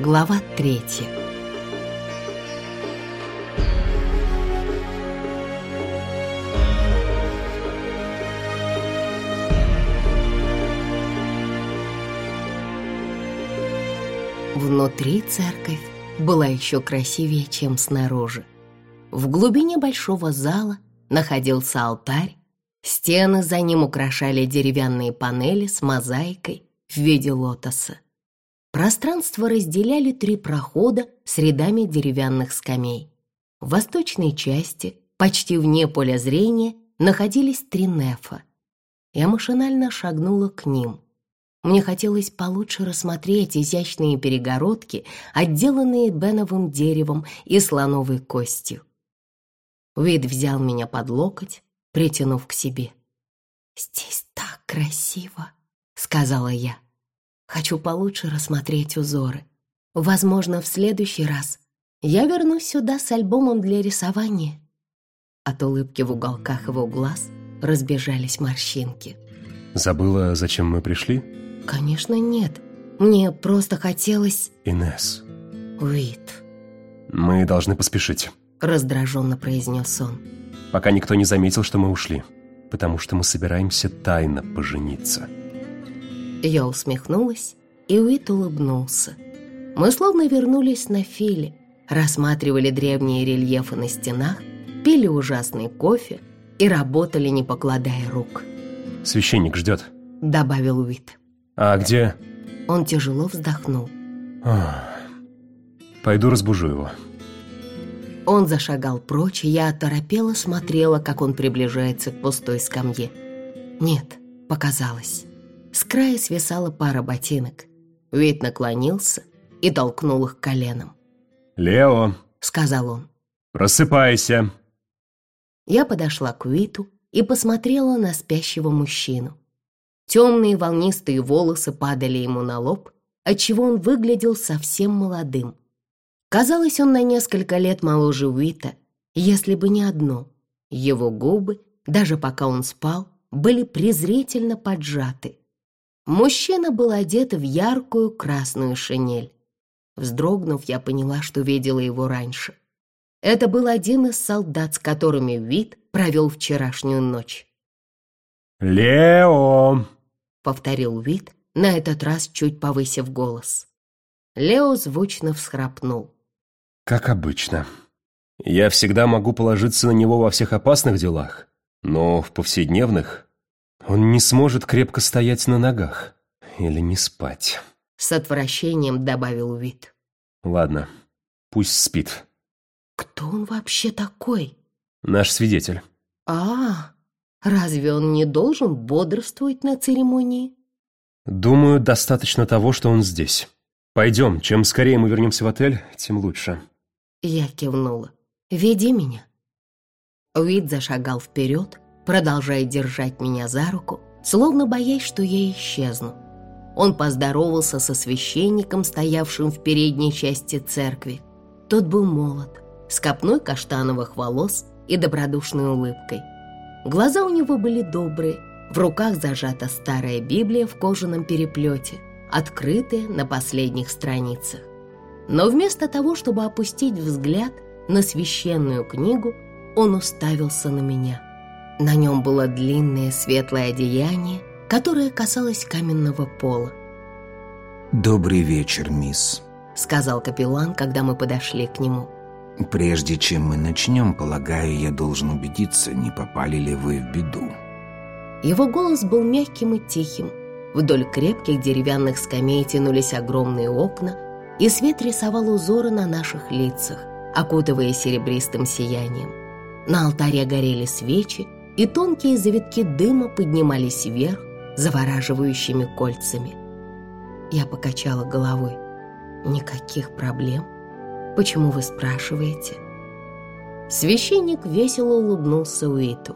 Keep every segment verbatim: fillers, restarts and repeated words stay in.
Глава третья. Внутри церковь была еще красивее, чем снаружи. В глубине большого зала находился алтарь, стены за ним украшали деревянные панели с мозаикой в виде лотоса. Пространство разделяли три прохода с рядами деревянных скамей. В восточной части, почти вне поля зрения, находились три нефа. Я машинально шагнула к ним. Мне хотелось получше рассмотреть изящные перегородки, отделанные беновым деревом и слоновой костью. Уит взял меня под локоть, притянув к себе. «Здесь так красиво», — сказала я. «Хочу получше рассмотреть узоры. Возможно, в следующий раз я вернусь сюда с альбомом для рисования». От улыбки в уголках его глаз разбежались морщинки. «Забыла, зачем мы пришли?» «Конечно, нет. Мне просто хотелось...» «Инесс». «Уит». «Мы должны поспешить», — раздраженно произнес он. «Пока никто не заметил, что мы ушли, потому что мы собираемся тайно пожениться». Я усмехнулась, и Уит улыбнулся. Мы словно вернулись на Филе, рассматривали древние рельефы на стенах, пили ужасный кофе и работали, не покладая рук. «Священник ждет», — добавил Уит. «А где?» Он тяжело вздохнул. Ах, «Пойду разбужу его». Он зашагал прочь, и я оторопела смотрела, как он приближается к пустой скамье. Нет, показалось. С края свисала пара ботинок. Уит наклонился и толкнул их коленом. «Лео», — сказал он, — «просыпайся». Я подошла к Уиту и посмотрела на спящего мужчину. Темные волнистые волосы падали ему на лоб, отчего он выглядел совсем молодым. Казалось, он на несколько лет моложе Уита, если бы не одно. Его губы, даже пока он спал, были презрительно поджаты. Мужчина был одет в яркую красную шинель. Вздрогнув, я поняла, что видела его раньше. Это был один из солдат, с которыми Уит провел вчерашнюю ночь. «Лео!» — повторил Уит, на этот раз чуть повысив голос. Лео звучно всхрапнул. «Как обычно. Я всегда могу положиться на него во всех опасных делах, но в повседневных он не сможет крепко стоять на ногах или не спать». С отвращением добавил Уит. «Ладно, пусть спит». «Кто он вообще такой?» «Наш свидетель». «А, разве он не должен бодрствовать на церемонии?» «Думаю, достаточно того, что он здесь. Пойдем, чем скорее мы вернемся в отель, тем лучше». Я кивнула. «Веди меня». Уит зашагал вперед, продолжая держать меня за руку, словно боясь, что я исчезну. Он поздоровался со священником, стоявшим в передней части церкви. Тот был молод, с копной каштановых волос и добродушной улыбкой. Глаза у него были добрые, в руках зажата старая Библия в кожаном переплете, открытая на последних страницах. Но вместо того, чтобы опустить взгляд на священную книгу, он уставился на меня. На нем было длинное светлое одеяние, которое касалось каменного пола. «Добрый вечер, мисс», — сказал капеллан, когда мы подошли к нему. «Прежде чем мы начнем, полагаю, я должен убедиться, не попали ли вы в беду». Его голос был мягким и тихим. Вдоль крепких деревянных скамей тянулись огромные окна, и свет рисовал узоры на наших лицах, окутывая серебристым сиянием. На алтаре горели свечи, и тонкие завитки дыма поднимались вверх завораживающими кольцами. Я покачала головой. «Никаких проблем? Почему вы спрашиваете?» Священник весело улыбнулся Уиту.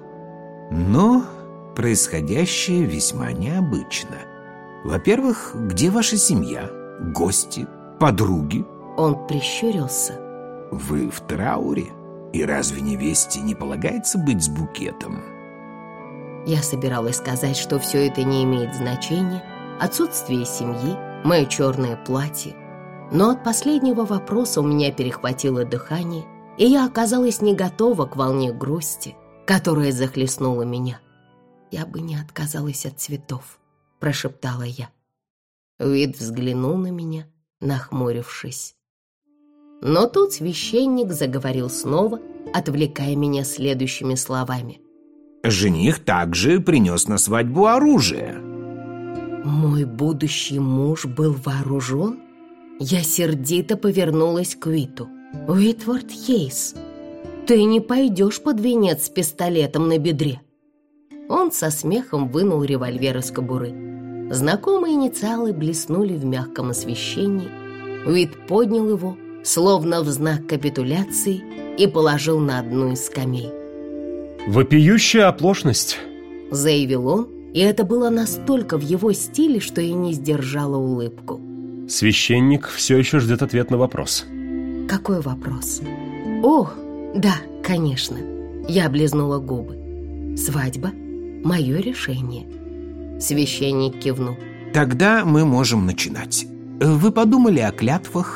«Но происходящее весьма необычно. Во-первых, где ваша семья? Гости? Подруги?» Он прищурился. «Вы в трауре? И разве невесте не полагается быть с букетом?» Я собиралась сказать, что все это не имеет значения. Отсутствие семьи, мое черное платье. Но от последнего вопроса у меня перехватило дыхание, и я оказалась не готова к волне грусти, которая захлестнула меня. «Я бы не отказалась от цветов», — прошептала я. Уит взглянул на меня, нахмурившись. Но тут священник заговорил снова, отвлекая меня следующими словами. «Жених также принес на свадьбу оружие». Мой будущий муж был вооружен? Я сердито повернулась к Уиту. «Уитворд Хейс, ты не пойдешь под венец с пистолетом на бедре». Он со смехом вынул револьвер из кобуры. Знакомые инициалы блеснули в мягком освещении. Уит поднял его, словно в знак капитуляции, и положил на одну из скамей. «Вопиющая оплошность», — заявил он, и это было настолько в его стиле, что я не сдержала улыбку. «Священник все еще ждет ответ на вопрос». «Какой вопрос?» «О, да, конечно». Я облизнула губы. «Свадьба — мое решение». Священник кивнул. «Тогда мы можем начинать. Вы подумали о клятвах?»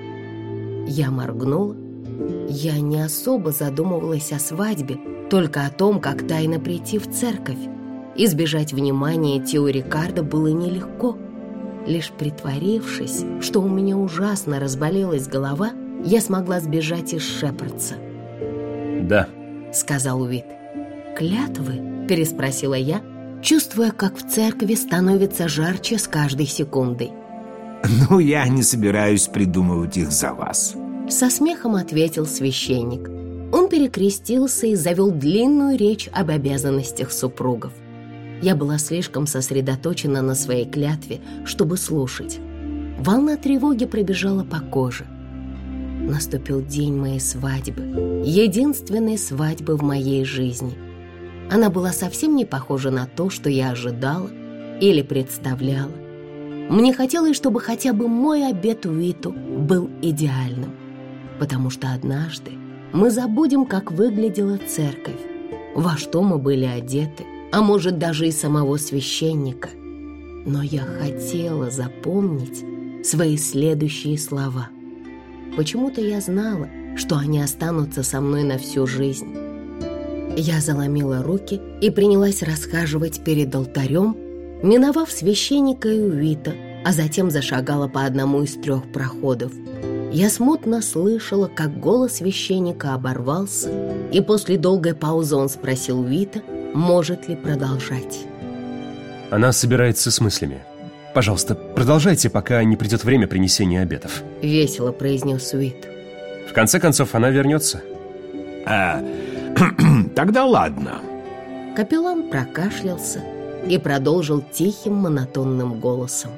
Я моргнула. Я не особо задумывалась о свадьбе, только о том, как тайно прийти в церковь. Избежать внимания Тео Рикардо было нелегко. Лишь притворившись, что у меня ужасно разболелась голова, я смогла сбежать из Шепардса. «Да», — сказал Уит. «Клятвы?» — переспросила я, чувствуя, как в церкви становится жарче с каждой секундой. «Ну, я не собираюсь придумывать их за вас», — со смехом ответил священник. Он перекрестился и завел длинную речь об обязанностях супругов. Я была слишком сосредоточена на своей клятве, чтобы слушать. Волна тревоги пробежала по коже. Наступил день моей свадьбы, единственной свадьбы в моей жизни. Она была совсем не похожа на то, что я ожидала или представляла. Мне хотелось, чтобы хотя бы мой обет Уиту был идеальным, потому что однажды мы забудем, как выглядела церковь, во что мы были одеты, а может, даже и самого священника. Но я хотела запомнить свои следующие слова. Почему-то я знала, что они останутся со мной на всю жизнь. Я заломила руки и принялась расхаживать перед алтарем, миновав священника и Уита, а затем зашагала по одному из трех проходов. Я смутно слышала, как голос священника оборвался, и после долгой паузы он спросил Уита, может ли продолжать. «Она собирается с мыслями. Пожалуйста, продолжайте, пока не придет время принесения обетов», — весело произнес Уит. «В конце концов, она вернется». «А, тогда ладно». Капеллан прокашлялся и продолжил тихим монотонным голосом.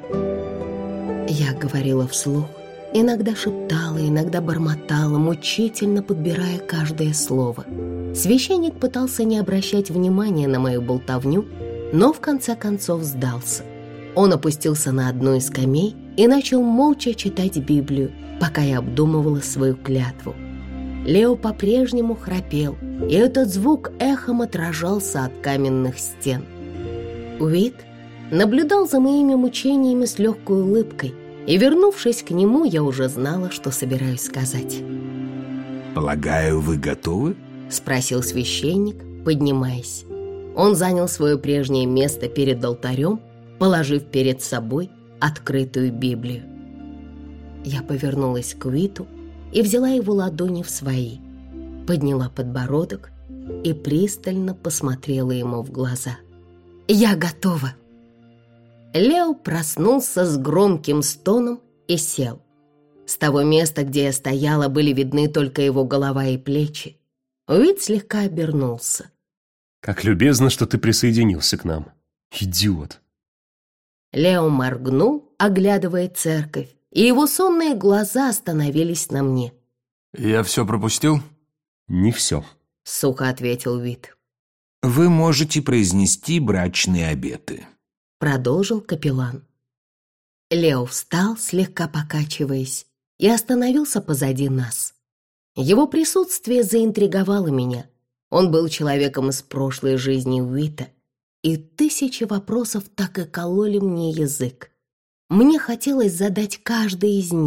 Я говорила вслух, иногда шептала, иногда бормотала, мучительно подбирая каждое слово. Священник пытался не обращать внимания на мою болтовню, но в конце концов сдался. Он опустился на одну из скамей и начал молча читать Библию, пока я обдумывала свою клятву. Лео по-прежнему храпел, и этот звук эхом отражался от каменных стен. Уит наблюдал за моими мучениями с легкой улыбкой, и, вернувшись к нему, я уже знала, что собираюсь сказать. «Полагаю, вы готовы?» — спросил священник, поднимаясь. Он занял свое прежнее место перед алтарем, положив перед собой открытую Библию. Я повернулась к Уиту и взяла его ладони в свои, подняла подбородок и пристально посмотрела ему в глаза. «Я готова!» Лео проснулся с громким стоном и сел. С того места, где я стояла, были видны только его голова и плечи. Уит слегка обернулся. «Как любезно, что ты присоединился к нам, идиот!» Лео моргнул, оглядывая церковь, и его сонные глаза остановились на мне. «Я все пропустил?» «Не все», — сухо ответил Уит. «Вы можете произнести брачные обеты», — продолжил капеллан. Лео встал, слегка покачиваясь, и остановился позади нас. Его присутствие заинтриговало меня. Он был человеком из прошлой жизни Уита, и тысячи вопросов так и кололи мне язык. Мне хотелось задать каждый из них,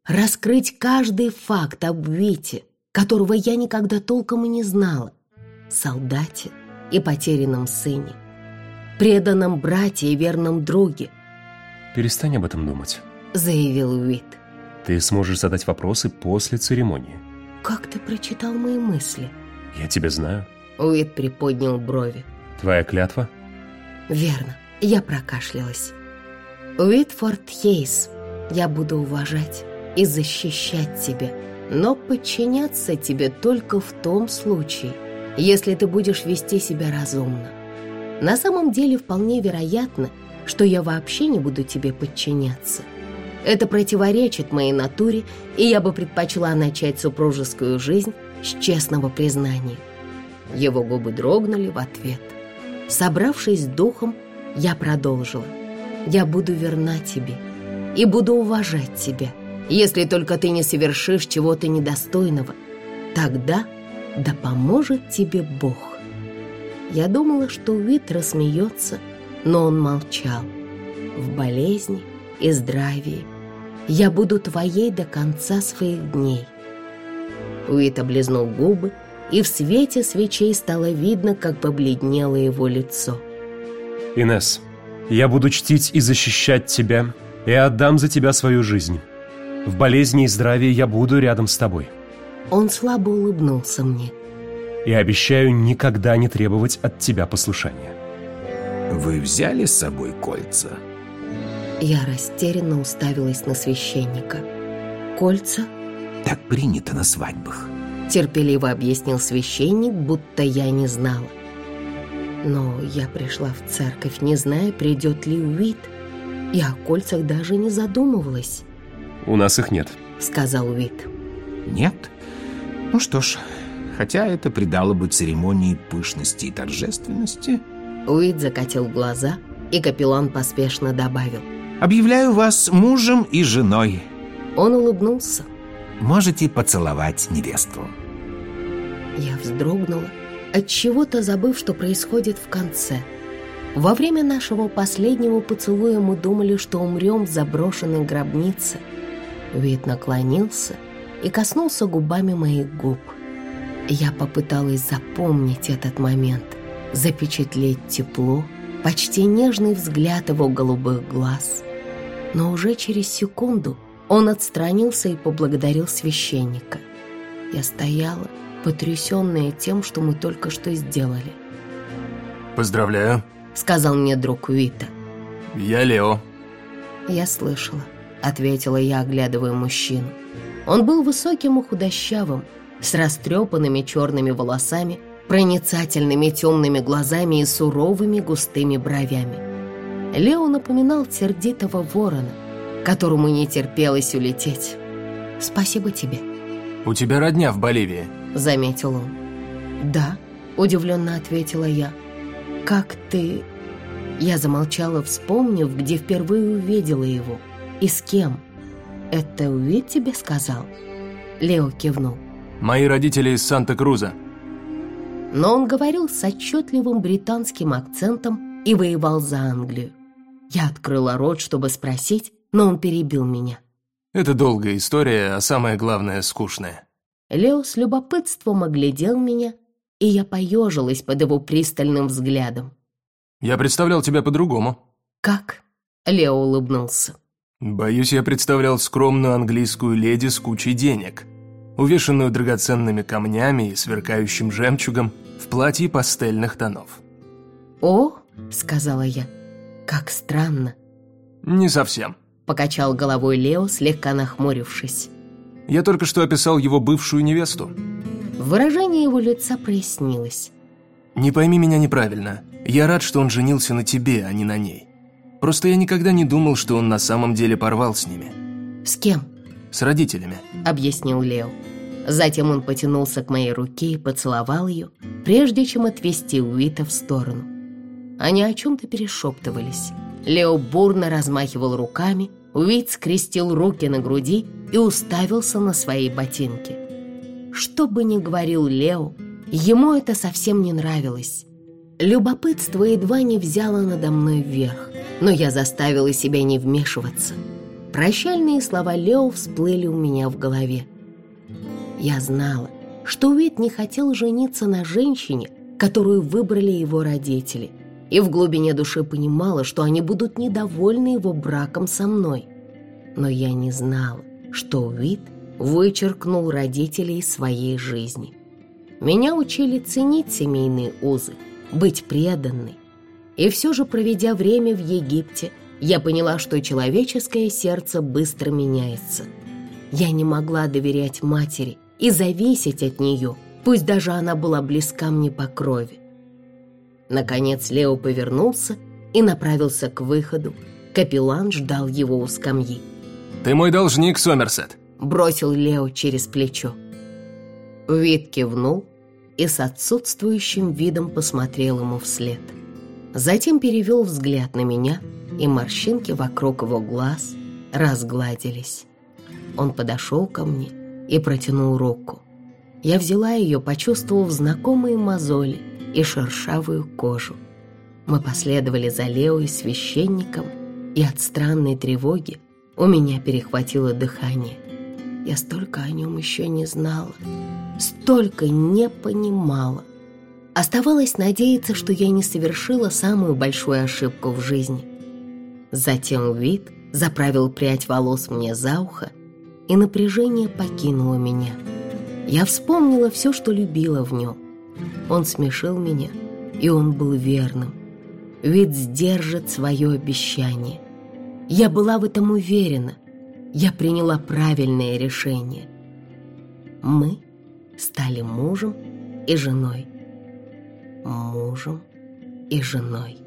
раскрыть каждый факт об Уите, которого я никогда толком и не знала, солдате и потерянном сыне, преданном брате и верном друге. «Перестань об этом думать», — заявил Уит. «Ты сможешь задать вопросы после церемонии». «Как ты прочитал мои мысли?» «Я тебя знаю». Уит приподнял брови. «Твоя клятва?» «Верно». Я прокашлялась. «Уитфорд Хейс, я буду уважать и защищать тебя, но подчиняться тебе только в том случае, если ты будешь вести себя разумно. На самом деле вполне вероятно, что я вообще не буду тебе подчиняться. Это противоречит моей натуре, и я бы предпочла начать супружескую жизнь с честного признания». Его губы дрогнули в ответ. Собравшись с духом, я продолжила. «Я буду верна тебе и буду уважать тебя, если только ты не совершишь чего-то недостойного. Тогда да поможет тебе Бог». Я думала, что Уит рассмеется, но он молчал. «В болезни и здравии я буду твоей до конца своих дней». Уит облизнул губы, и в свете свечей стало видно, как побледнело его лицо. «Инесс, я буду чтить и защищать тебя, и отдам за тебя свою жизнь. В болезни и здравии я буду рядом с тобой». Он слабо улыбнулся мне. «И обещаю никогда не требовать от тебя послушания». Вы взяли с собой кольца? Я растерянно уставилась на священника. «Кольца?» Так принято на свадьбах. Терпеливо объяснил священник, будто я не знала. Но я пришла в церковь, не зная, придет ли Уит. Я о кольцах даже не задумывалась. «У нас их нет», — сказал Уит. Нет? Ну что ж, хотя это придало бы церемонии пышности и торжественности. Уит закатил глаза, и капеллан поспешно добавил: Объявляю вас мужем и женой. Он улыбнулся. Можете поцеловать невесту. Я вздрогнула, отчего-то забыв, что происходит в конце. Во время нашего последнего поцелуя мы думали, что умрем в заброшенной гробнице. Уит наклонился и коснулся губами моих губ. Я попыталась запомнить этот момент, запечатлеть тепло, почти нежный взгляд его голубых глаз. Но уже через секунду он отстранился и поблагодарил священника. Я стояла, потрясенная тем, что мы только что сделали. «Поздравляю», — сказал мне друг Уита. «Я Лео». «Я слышала», — ответила я, оглядывая мужчину. Он был высоким и худощавым, с растрепанными черными волосами, проницательными темными глазами и суровыми густыми бровями. Лео напоминал сердитого ворона, которому не терпелось улететь. «Спасибо тебе», «У тебя родня в Боливии», — заметил он. «Да», — удивленно ответила я. «Как ты...» Я замолчала, вспомнив, где впервые увидела его и с кем. «Это Уит тебе сказал?» Лео кивнул. «Мои родители из Санта-Круза». Но он говорил с отчетливым британским акцентом и воевал за Англию. Я открыла рот, чтобы спросить, но он перебил меня. «Это долгая история, а самое главное, скучная». Лео с любопытством оглядел меня, и я поежилась под его пристальным взглядом. «Я представлял тебя по-другому». «Как?» — Лео улыбнулся. «Боюсь, я представлял скромную английскую леди с кучей денег, увешанную драгоценными камнями и сверкающим жемчугом в платье пастельных тонов». «О!» — сказала я. «Как странно!» «Не совсем», — покачал головой Лео, слегка нахмурившись. «Я только что описал его бывшую невесту». Выражение его лица прояснилось. «Не пойми меня неправильно. Я рад, что он женился на тебе, а не на ней. Просто я никогда не думал, что он на самом деле порвал с ними». «С кем?» «С родителями», — объяснил Лео. Затем он потянулся к моей руке и поцеловал ее, прежде чем отвести Уита в сторону. Они о чем-то перешептывались. Лео бурно размахивал руками, Уит скрестил руки на груди и уставился на свои ботинки. Что бы ни говорил Лео, ему это совсем не нравилось. Любопытство едва не взяло надо мной вверх, но я заставила себя не вмешиваться. Прощальные слова Лео всплыли у меня в голове. Я знала, что Уит не хотел жениться на женщине, которую выбрали его родители, и в глубине души понимала, что они будут недовольны его браком со мной. Но я не знала, что Уит вычеркнул родителей из своей жизни. Меня учили ценить семейные узы, быть преданной. И все же, проведя время в Египте, я поняла, что человеческое сердце быстро меняется. Я не могла доверять матери и зависеть от нее, пусть даже она была близка мне по крови. Наконец Лео повернулся и направился к выходу. Капеллан ждал его у скамьи. «Ты мой должник, Сомерсет», — бросил Лео через плечо. Уит кивнул и с отсутствующим видом посмотрел ему вслед. Затем перевел взгляд на меня, и морщинки вокруг его глаз разгладились. Он подошел ко мне и протянул руку. Я взяла ее, почувствовав знакомые мозоли и шершавую кожу. Мы последовали за Лео и священником, и от странной тревоги у меня перехватило дыхание. Я столько о нем еще не знала, столько не понимала. Оставалось надеяться, что я не совершила самую большую ошибку в жизни. Затем Уит заправил прядь волос мне за ухо, и напряжение покинуло меня. Я вспомнила все, что любила в нем. Он смешил меня, и он был верным. Уит сдержит свое обещание. Я была в этом уверена. Я приняла правильное решение. Мы стали мужем и женой. Мужем и женой.